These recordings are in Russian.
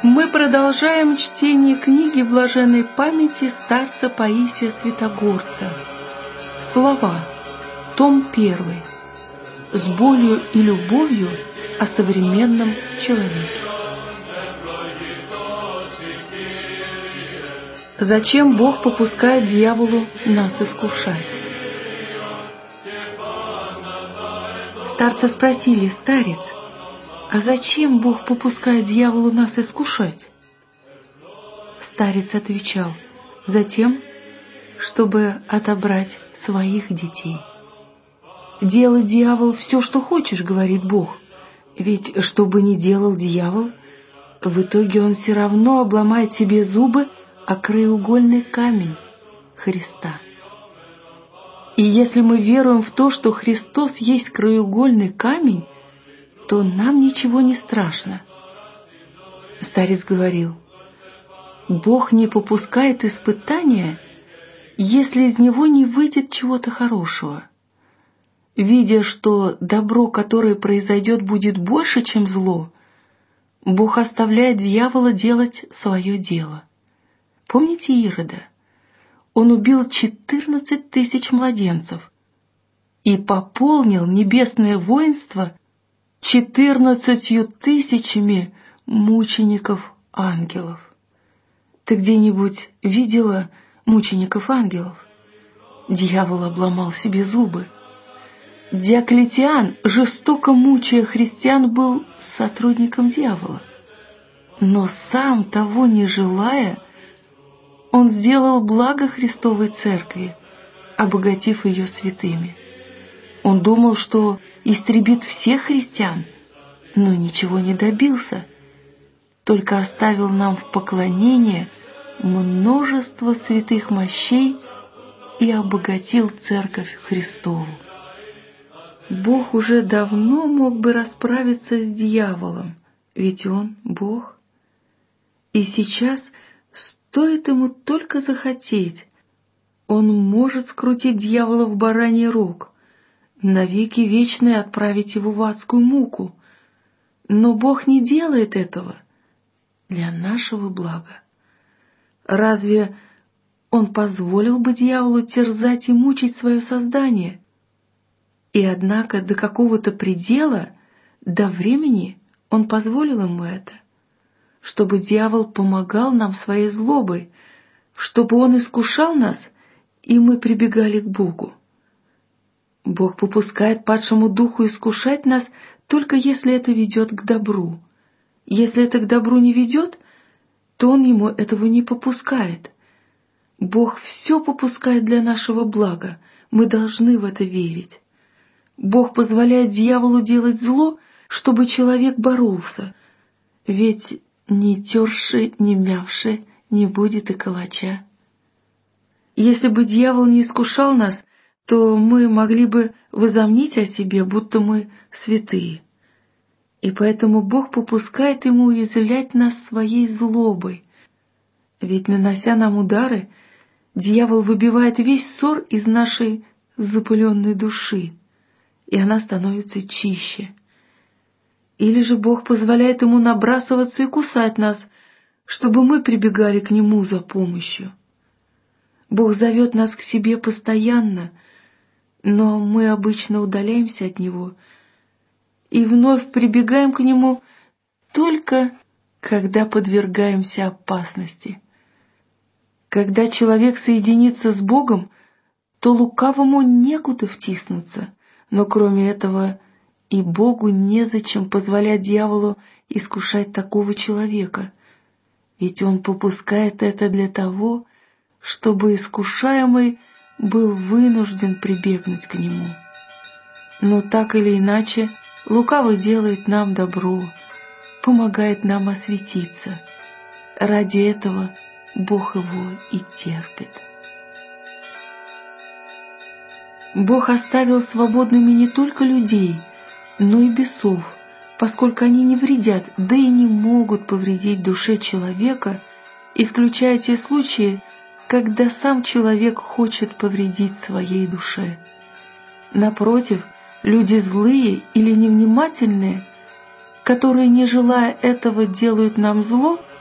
Мы продолжаем чтение книги блаженной памяти старца Паисия Святогорца. Слова. Том 1. С болью и любовью о современном человеке. Зачем Бог попускает дьяволу нас искушать? Старца спросили: старец, а зачем Бог попускает дьяволу нас искушать? Старец отвечал: затем, чтобы отобрать своих детей. Делай, дьявол, все, что хочешь, говорит Бог. Ведь что бы ни делал дьявол, в итоге он все равно обломает себе зубы о краеугольный камень Христа. И если мы веруем в то, что Христос есть краеугольный камень, то нам ничего не страшно. Старец говорил: Бог не попускает испытания, если из него не выйдет чего-то хорошего. Видя, что добро, которое произойдет, будет больше, чем зло, Бог оставляет дьявола делать свое дело. Помните Ирода? Он убил 14 тысяч младенцев и пополнил небесное воинство 14 тысячами мучеников-ангелов. Ты где-нибудь видела мучеников-ангелов? Дьявол обломал себе зубы. Диоклетиан, жестоко мучая христиан, был сотрудником дьявола. Но сам того не желая, он сделал благо Христовой Церкви, обогатив ее святыми. Он думал, что истребит всех христиан, но ничего не добился, только оставил нам в поклонение множество святых мощей и обогатил Церковь Христову. Бог уже давно мог бы расправиться с дьяволом, ведь Он Бог. И сейчас, стоит Ему только захотеть, Он может скрутить дьявола в бараний рог, навеки вечные отправить его в адскую муку. Но Бог не делает этого для нашего блага. Разве Он позволил бы дьяволу терзать и мучить свое создание? И однако до какого-то предела, до времени, Он позволил ему это, чтобы дьявол помогал нам своей злобой, чтобы он искушал нас, и мы прибегали к Богу. Бог попускает падшему духу искушать нас, только если это ведет к добру. Если это к добру не ведет, то Он ему этого не попускает. Бог все попускает для нашего блага, мы должны в это верить. Бог позволяет дьяволу делать зло, чтобы человек боролся, ведь не терши, не мявши не будет и калача. Если бы дьявол не искушал нас, то мы могли бы возомнить о себе, будто мы святые. И поэтому Бог попускает ему уязвлять нас своей злобой. Ведь, нанося нам удары, дьявол выбивает весь ссор из нашей запыленной души, и она становится чище. Или же Бог позволяет ему набрасываться и кусать нас, чтобы мы прибегали к нему за помощью. Бог зовет нас к себе постоянно, но мы обычно удаляемся от Него и вновь прибегаем к Нему только когда подвергаемся опасности. Когда человек соединится с Богом, то лукавому некуда втиснуться, но кроме этого и Богу незачем позволять дьяволу искушать такого человека, ведь Он попускает это для того, чтобы искушаемый был вынужден прибегнуть к нему. Но так или иначе, лукавый делает нам добро, помогает нам осветиться. Ради этого Бог его и терпит. Бог оставил свободными не только людей, но и бесов, поскольку они не вредят, да и не могут повредить душе человека, исключая те случаи, когда сам человек хочет повредить своей душе. Напротив, люди злые или невнимательные, которые, не желая этого, делают нам зло,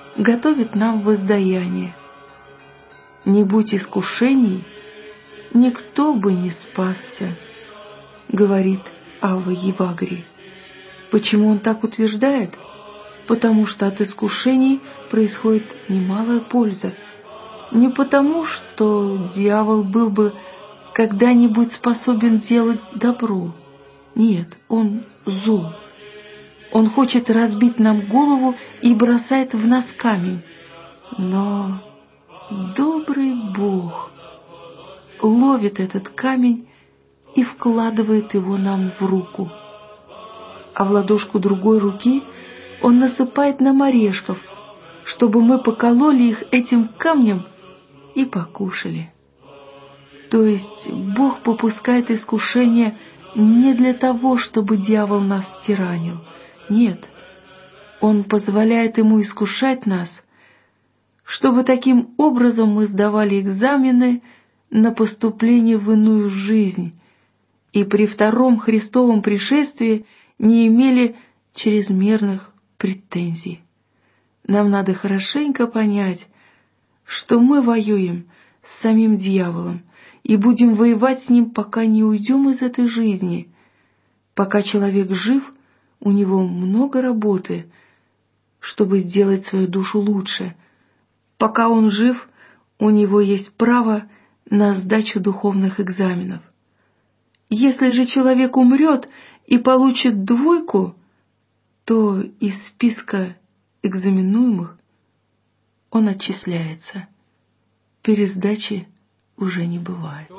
готовит нам воздаяние. Не будь искушений, никто бы не спасся, говорит Авва Евагрий. Почему он так утверждает? Потому что от искушений происходит немалая польза. Не потому, что дьявол был бы когда-нибудь способен делать добро. Нет, он зол. Он хочет разбить нам голову и бросает в нас камень. Но добрый Бог ловит этот камень и вкладывает его нам в руку. А в ладошку другой руки он насыпает нам орешков, чтобы мы покололи их этим камнем и покушали. То есть Бог попускает искушение не для того, чтобы дьявол нас тиранил. Нет, Он позволяет ему искушать нас, чтобы таким образом мы сдавали экзамены на поступление в иную жизнь и при втором Христовом пришествии не имели чрезмерных претензий. Нам надо хорошенько понять, что мы воюем с самим дьяволом и будем воевать с ним, пока не уйдем из этой жизни. Пока человек жив, у него много работы, чтобы сделать свою душу лучше. Пока он жив, у него есть право на сдачу духовных экзаменов. Если же человек умрет и получит 2, то из списка экзаменуемых он отчисляется. Пересдачи уже не бывает.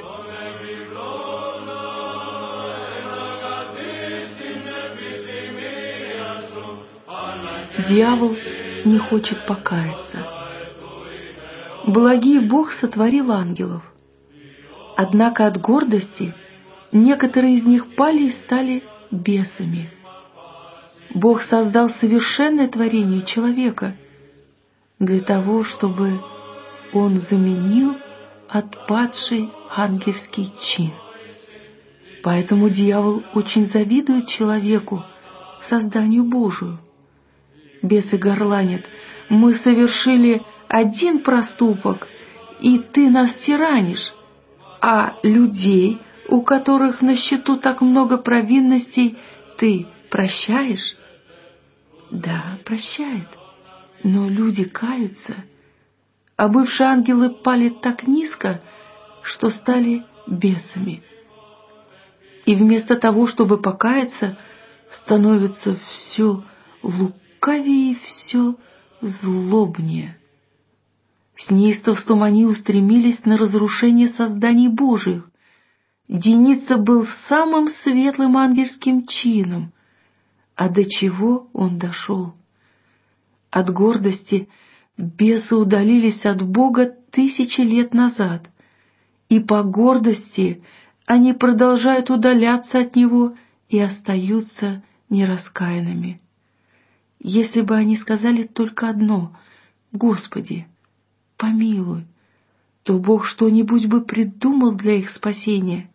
Дьявол не хочет покаяться. Благий Бог сотворил ангелов. Однако от гордости некоторые из них пали и стали бесами. Бог создал совершенное творение человека для того, чтобы он заменил отпадший ангельский чин. Поэтому дьявол очень завидует человеку, созданию Божию. Бесы горланят: мы совершили один проступок, и ты нас тиранишь, а людей, у которых на счету так много провинностей, ты прощаешь? Да, прощает, но люди каются, а бывшие ангелы пали так низко, что стали бесами. И вместо того, чтобы покаяться, становятся все лукавее и все злобнее. С неистовством они устремились на разрушение созданий Божьих. Деница был самым светлым ангельским чином, а до чего он дошел? От гордости бесы удалились от Бога 1000 лет назад, и по гордости они продолжают удаляться от Него и остаются нераскаянными. Если бы они сказали только одно: «Господи, помилуй», то Бог что-нибудь бы придумал для их спасения.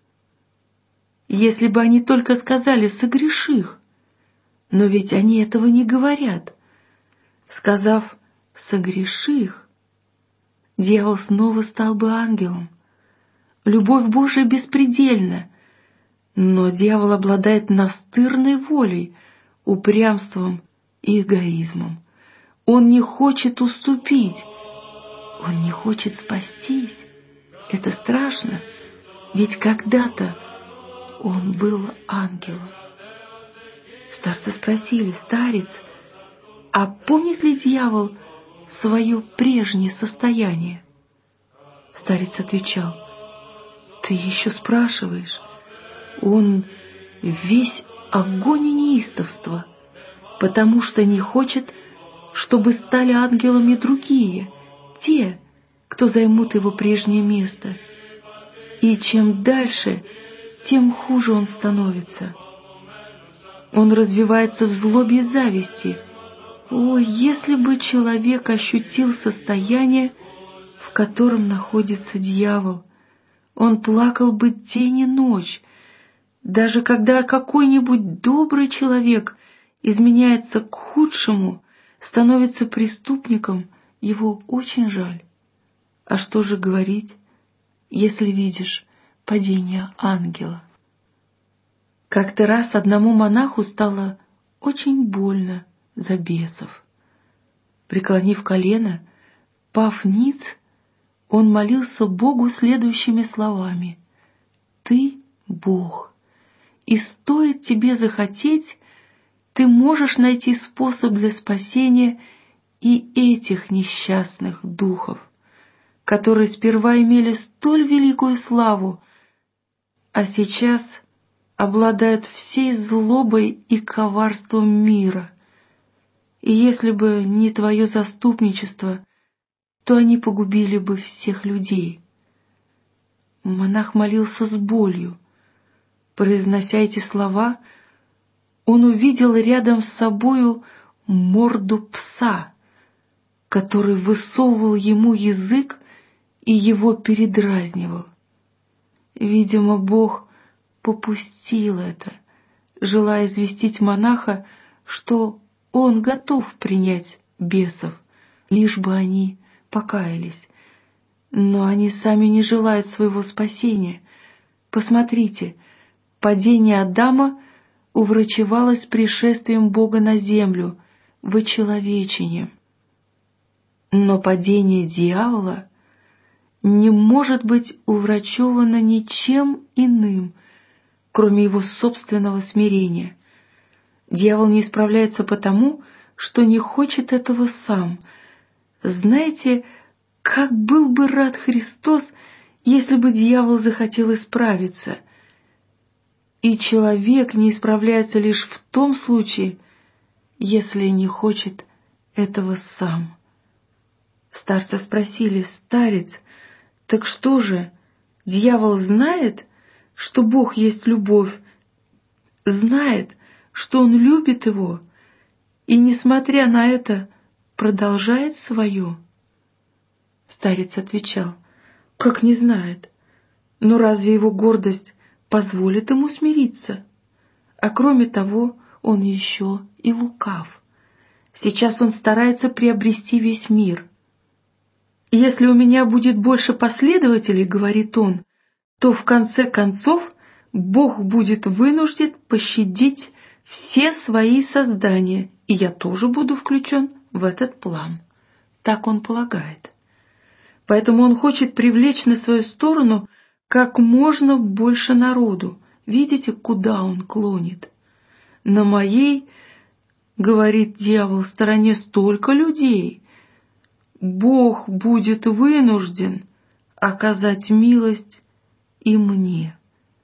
Если бы они только сказали: «Согреших», но ведь они этого не говорят. Сказав «согреших», дьявол снова стал бы ангелом. Любовь Божия беспредельна, но дьявол обладает настырной волей, упрямством и эгоизмом. Он не хочет уступить, он не хочет спастись. Это страшно, ведь когда-то он был ангелом. Старцы спросили: «Старец, а помнит ли дьявол свое прежнее состояние?» Старец отвечал: «Ты еще спрашиваешь? Он весь огонь и неистовство, потому что не хочет, чтобы стали ангелами другие, те, кто займут его прежнее место. И чем дальше, тем хуже он становится. Он развивается в злобе и зависти. О, если бы человек ощутил состояние, в котором находится дьявол, он плакал бы день и ночь. Даже когда какой-нибудь добрый человек изменяется к худшему, становится преступником, его очень жаль. А что же говорить, если видишь падение ангела? Как-то раз одному монаху стало очень больно за бесов. Преклонив колено, пав ниц, он молился Богу следующими словами: «Ты — Бог, и стоит тебе захотеть, ты можешь найти способ для спасения и этих несчастных духов, которые сперва имели столь великую славу, а сейчас обладают всей злобой и коварством мира. И если бы не твое заступничество, то они погубили бы всех людей». Монах молился с болью. Произнося эти слова, он увидел рядом с собою морду пса, который высовывал ему язык и его передразнивал. Видимо, Бог попустил это, желая известить монаха, что он готов принять бесов, лишь бы они покаялись. Но они сами не желают своего спасения. Посмотрите, падение Адама уврачевалось пришествием Бога на землю, вычеловечением. Но падение дьявола не может быть уврачевано ничем иным, кроме его собственного смирения. Дьявол не исправляется потому, что не хочет этого сам. Знаете, как был бы рад Христос, если бы дьявол захотел исправиться. И человек не исправляется лишь в том случае, если не хочет этого сам. Старца спросили: «Старец, так что же, дьявол знает, что Бог есть любовь, знает, что он любит его, и, несмотря на это, продолжает свое?» Старец отвечал: «Как не знает? Но разве его гордость позволит ему смириться? А кроме того, он еще и лукав. Сейчас он старается приобрести весь мир. Если у меня будет больше последователей, — говорит он, — то в конце концов Бог будет вынужден пощадить все свои создания, и я тоже буду включен в этот план». Так он полагает. Поэтому он хочет привлечь на свою сторону как можно больше народу. Видите, куда он клонит? «На моей, — говорит дьявол, — стороне столько людей. Бог будет вынужден оказать милость и мне».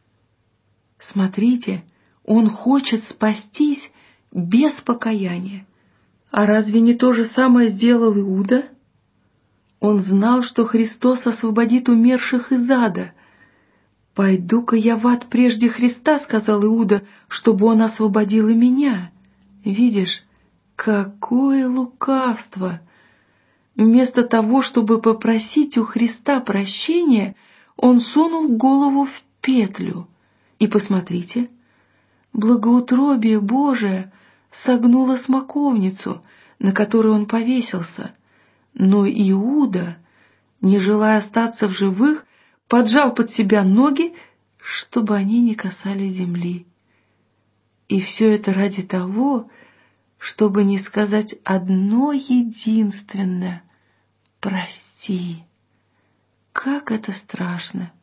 Смотрите, он хочет спастись без покаяния. А разве не то же самое сделал Иуда? Он знал, что Христос освободит умерших из ада. «Пойду-ка я в ад прежде Христа, — сказал Иуда, — чтобы он освободил и меня». Видишь, какое лукавство! Вместо того, чтобы попросить у Христа прощения, он сунул голову в петлю. И посмотрите, благоутробие Божие согнуло смоковницу, на которой он повесился. Но Иуда, не желая остаться в живых, поджал под себя ноги, чтобы они не касались земли. И все это ради того, чтобы не сказать одно единственное: «Прости». Как это страшно!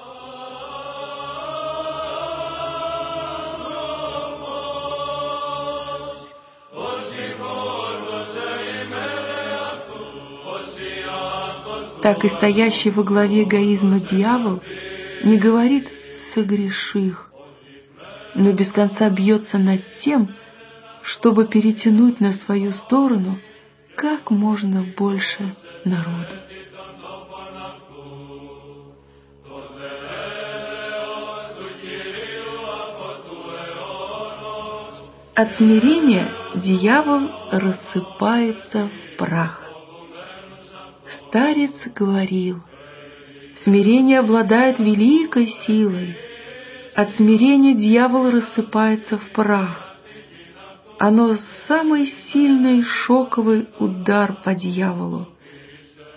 Так и стоящий во главе эгоизма дьявол не говорит «согреших», но без конца бьется над тем, чтобы перетянуть на свою сторону как можно больше народу. От смирения дьявол рассыпается в прах. Старец говорил: смирение обладает великой силой. От смирения дьявол рассыпается в прах. Оно самый сильный шоковый удар по дьяволу.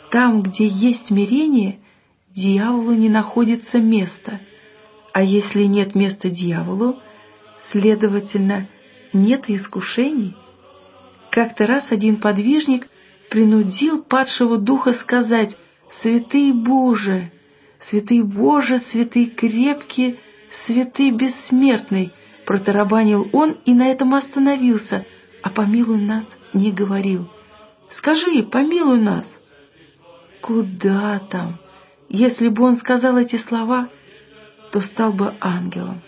Там, где есть смирение, дьяволу не находится места. А если нет места дьяволу, следовательно, нет и искушений. Как-то раз один подвижник принудил падшего духа сказать: «Святый Боже, святый Боже, святый крепкий, святый бессмертный», протарабанил он и на этом остановился, а «помилуй нас» не говорил. «Скажи, помилуй нас». Куда там? Если бы он сказал эти слова, то стал бы ангелом.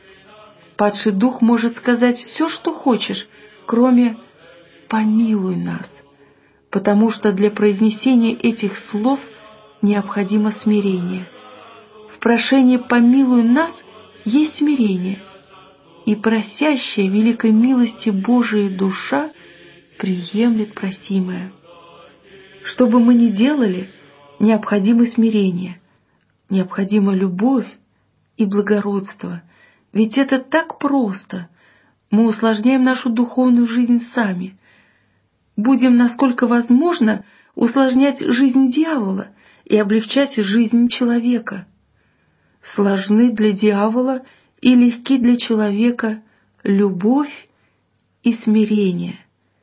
Падший дух может сказать все, что хочешь, кроме «помилуй нас», потому что для произнесения этих слов необходимо смирение. В прошении «помилуй нас» есть смирение, и просящая великой милости Божией душа приемлет просимое. Что бы мы ни делали, необходимо смирение, необходима любовь и благородство, ведь это так просто. Мы усложняем нашу духовную жизнь сами. Будем, насколько возможно, усложнять жизнь дьявола и облегчать жизнь человека. Сложны для дьявола и легки для человека любовь и смирение.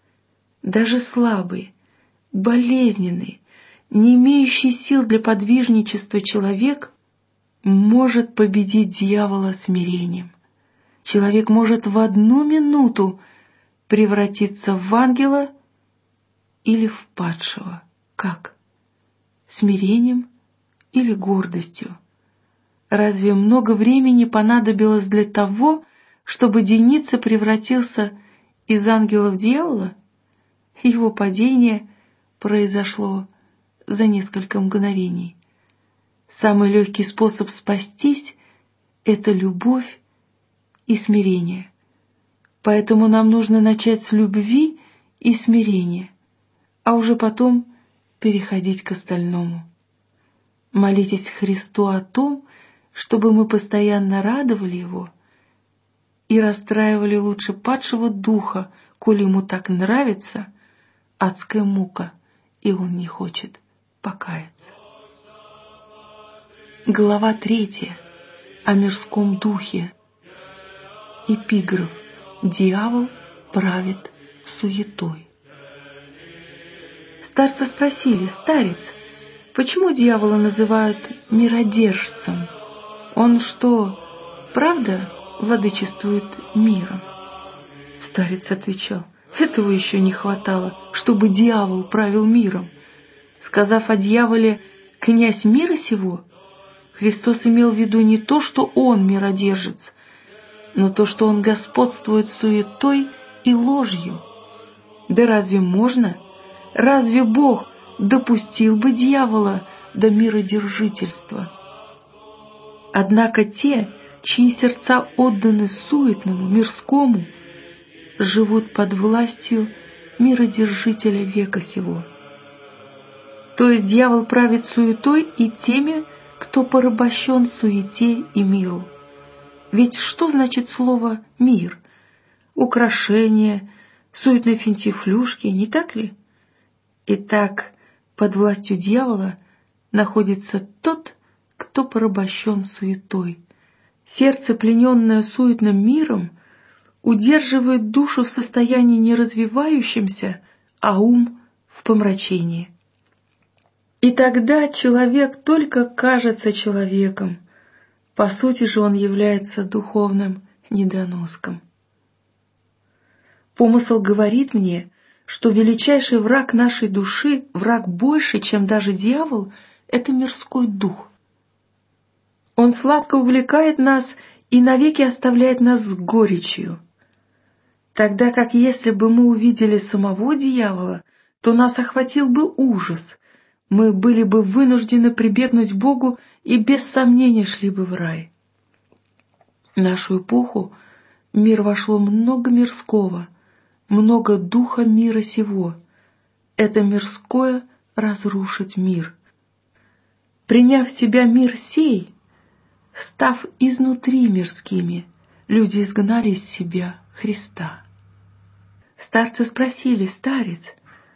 Даже слабый, болезненный, не имеющий сил для подвижничества человек может победить дьявола смирением. Человек может в одну минуту превратиться в ангела или в падшего. Как? Смирением или гордостью? Разве много времени понадобилось для того, чтобы Деница превратился из ангела в дьявола? Его падение произошло за несколько мгновений. Самый легкий способ спастись — это любовь и смирение. Поэтому нам нужно начать с любви и смирения, а уже потом переходить к остальному. Молитесь Христу о том, чтобы мы постоянно радовали Его и расстраивали лучше падшего духа, коли ему так нравится адская мука, и он не хочет покаяться. Глава 3. О мирском духе. Эпиграф. Дьявол правит суетой. Старцы спросили: «Старец, почему дьявола называют миродержцем? Он что, правда владычествует миром?» Старец отвечал: «Этого еще не хватало, чтобы дьявол правил миром». Сказав о дьяволе «князь мира сего», Христос имел в виду не то, что он миродержец, но то, что он господствует суетой и ложью. Да разве можно? Разве Бог допустил бы дьявола до миродержительства? Однако те, чьи сердца отданы суетному, мирскому, живут под властью миродержителя века сего. То есть дьявол правит суетой и теми, кто порабощен суете и миру. Ведь что значит слово «мир»? Украшения, суетные финтифлюшки, не так ли? Итак, под властью дьявола находится тот, кто порабощен суетой. Сердце, плененное суетным миром, удерживает душу в состоянии не развивающемся, а ум в помрачении. И тогда человек только кажется человеком, по сути же он является духовным недоноском. Помысл говорит мне, что величайший враг нашей души, враг больше, чем даже дьявол, это мирской дух. Он сладко увлекает нас и навеки оставляет нас с горечью. Тогда как если бы мы увидели самого дьявола, то нас охватил бы ужас, мы были бы вынуждены прибегнуть к Богу и без сомнения шли бы в рай. В нашу эпоху в мир вошло много мирского, много духа мира сего. Это мирское разрушит мир. Приняв в себя мир сей, став изнутри мирскими, люди изгнали из себя Христа. Старцы спросили: «Старец,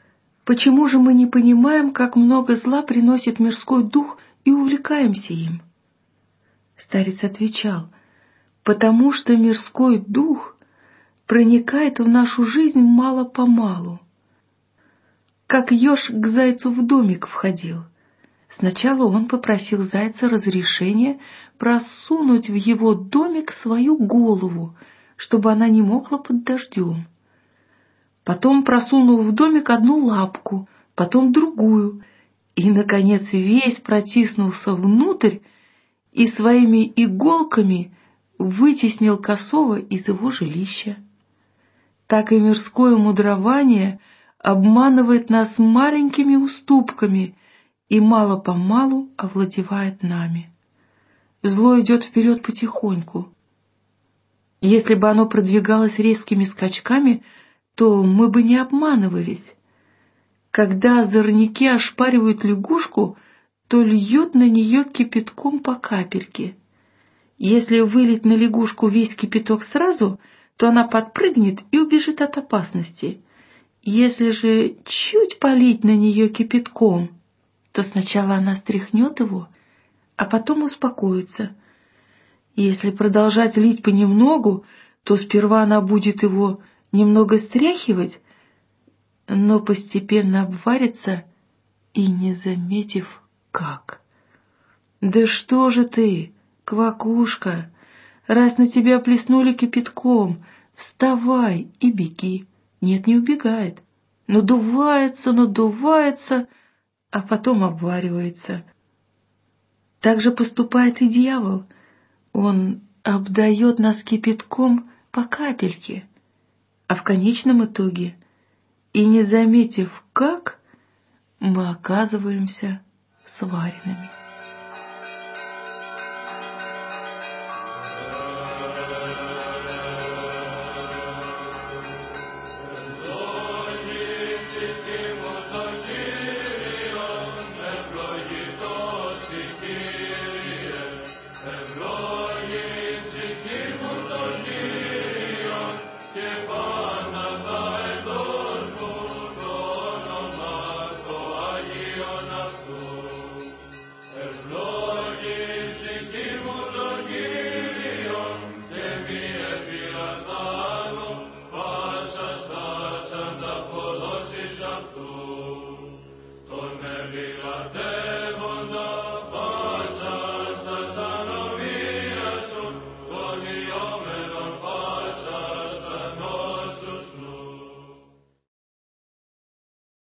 Почему же мы не понимаем, как много зла приносит мирской дух и увлекаемся им? Старец отвечал: потому что мирской дух проникает в нашу жизнь мало-помалу. Как еж к зайцу в домик входил. Сначала он попросил зайца разрешения просунуть в его домик свою голову, чтобы она не мокла под дождем. Потом просунул в домик одну лапку, потом другую, и, наконец, весь протиснулся внутрь и своими иголками вытеснил косого из его жилища. Так и мирское мудрование обманывает нас маленькими уступками и мало-помалу овладевает нами. Зло идет вперед потихоньку. Если бы оно продвигалось резкими скачками, то мы бы не обманывались. Когда озорники ошпаривают лягушку, то льют на нее кипятком по капельке. Если вылить на лягушку весь кипяток сразу, то она подпрыгнет и убежит от опасности. Если же чуть полить на нее кипятком, то сначала она стряхнет его, а потом успокоится. Если продолжать лить понемногу, то сперва она будет его немного стряхивать, но постепенно обварится и не заметив как. «Да что же ты, квакушка, раз на тебя плеснули кипятком, вставай и беги». Нет, не убегает, надувается, а потом обваривается. Так же поступает и дьявол. Он обдает нас кипятком по капельке, а в конечном итоге, и не заметив как, мы оказываемся сваренными.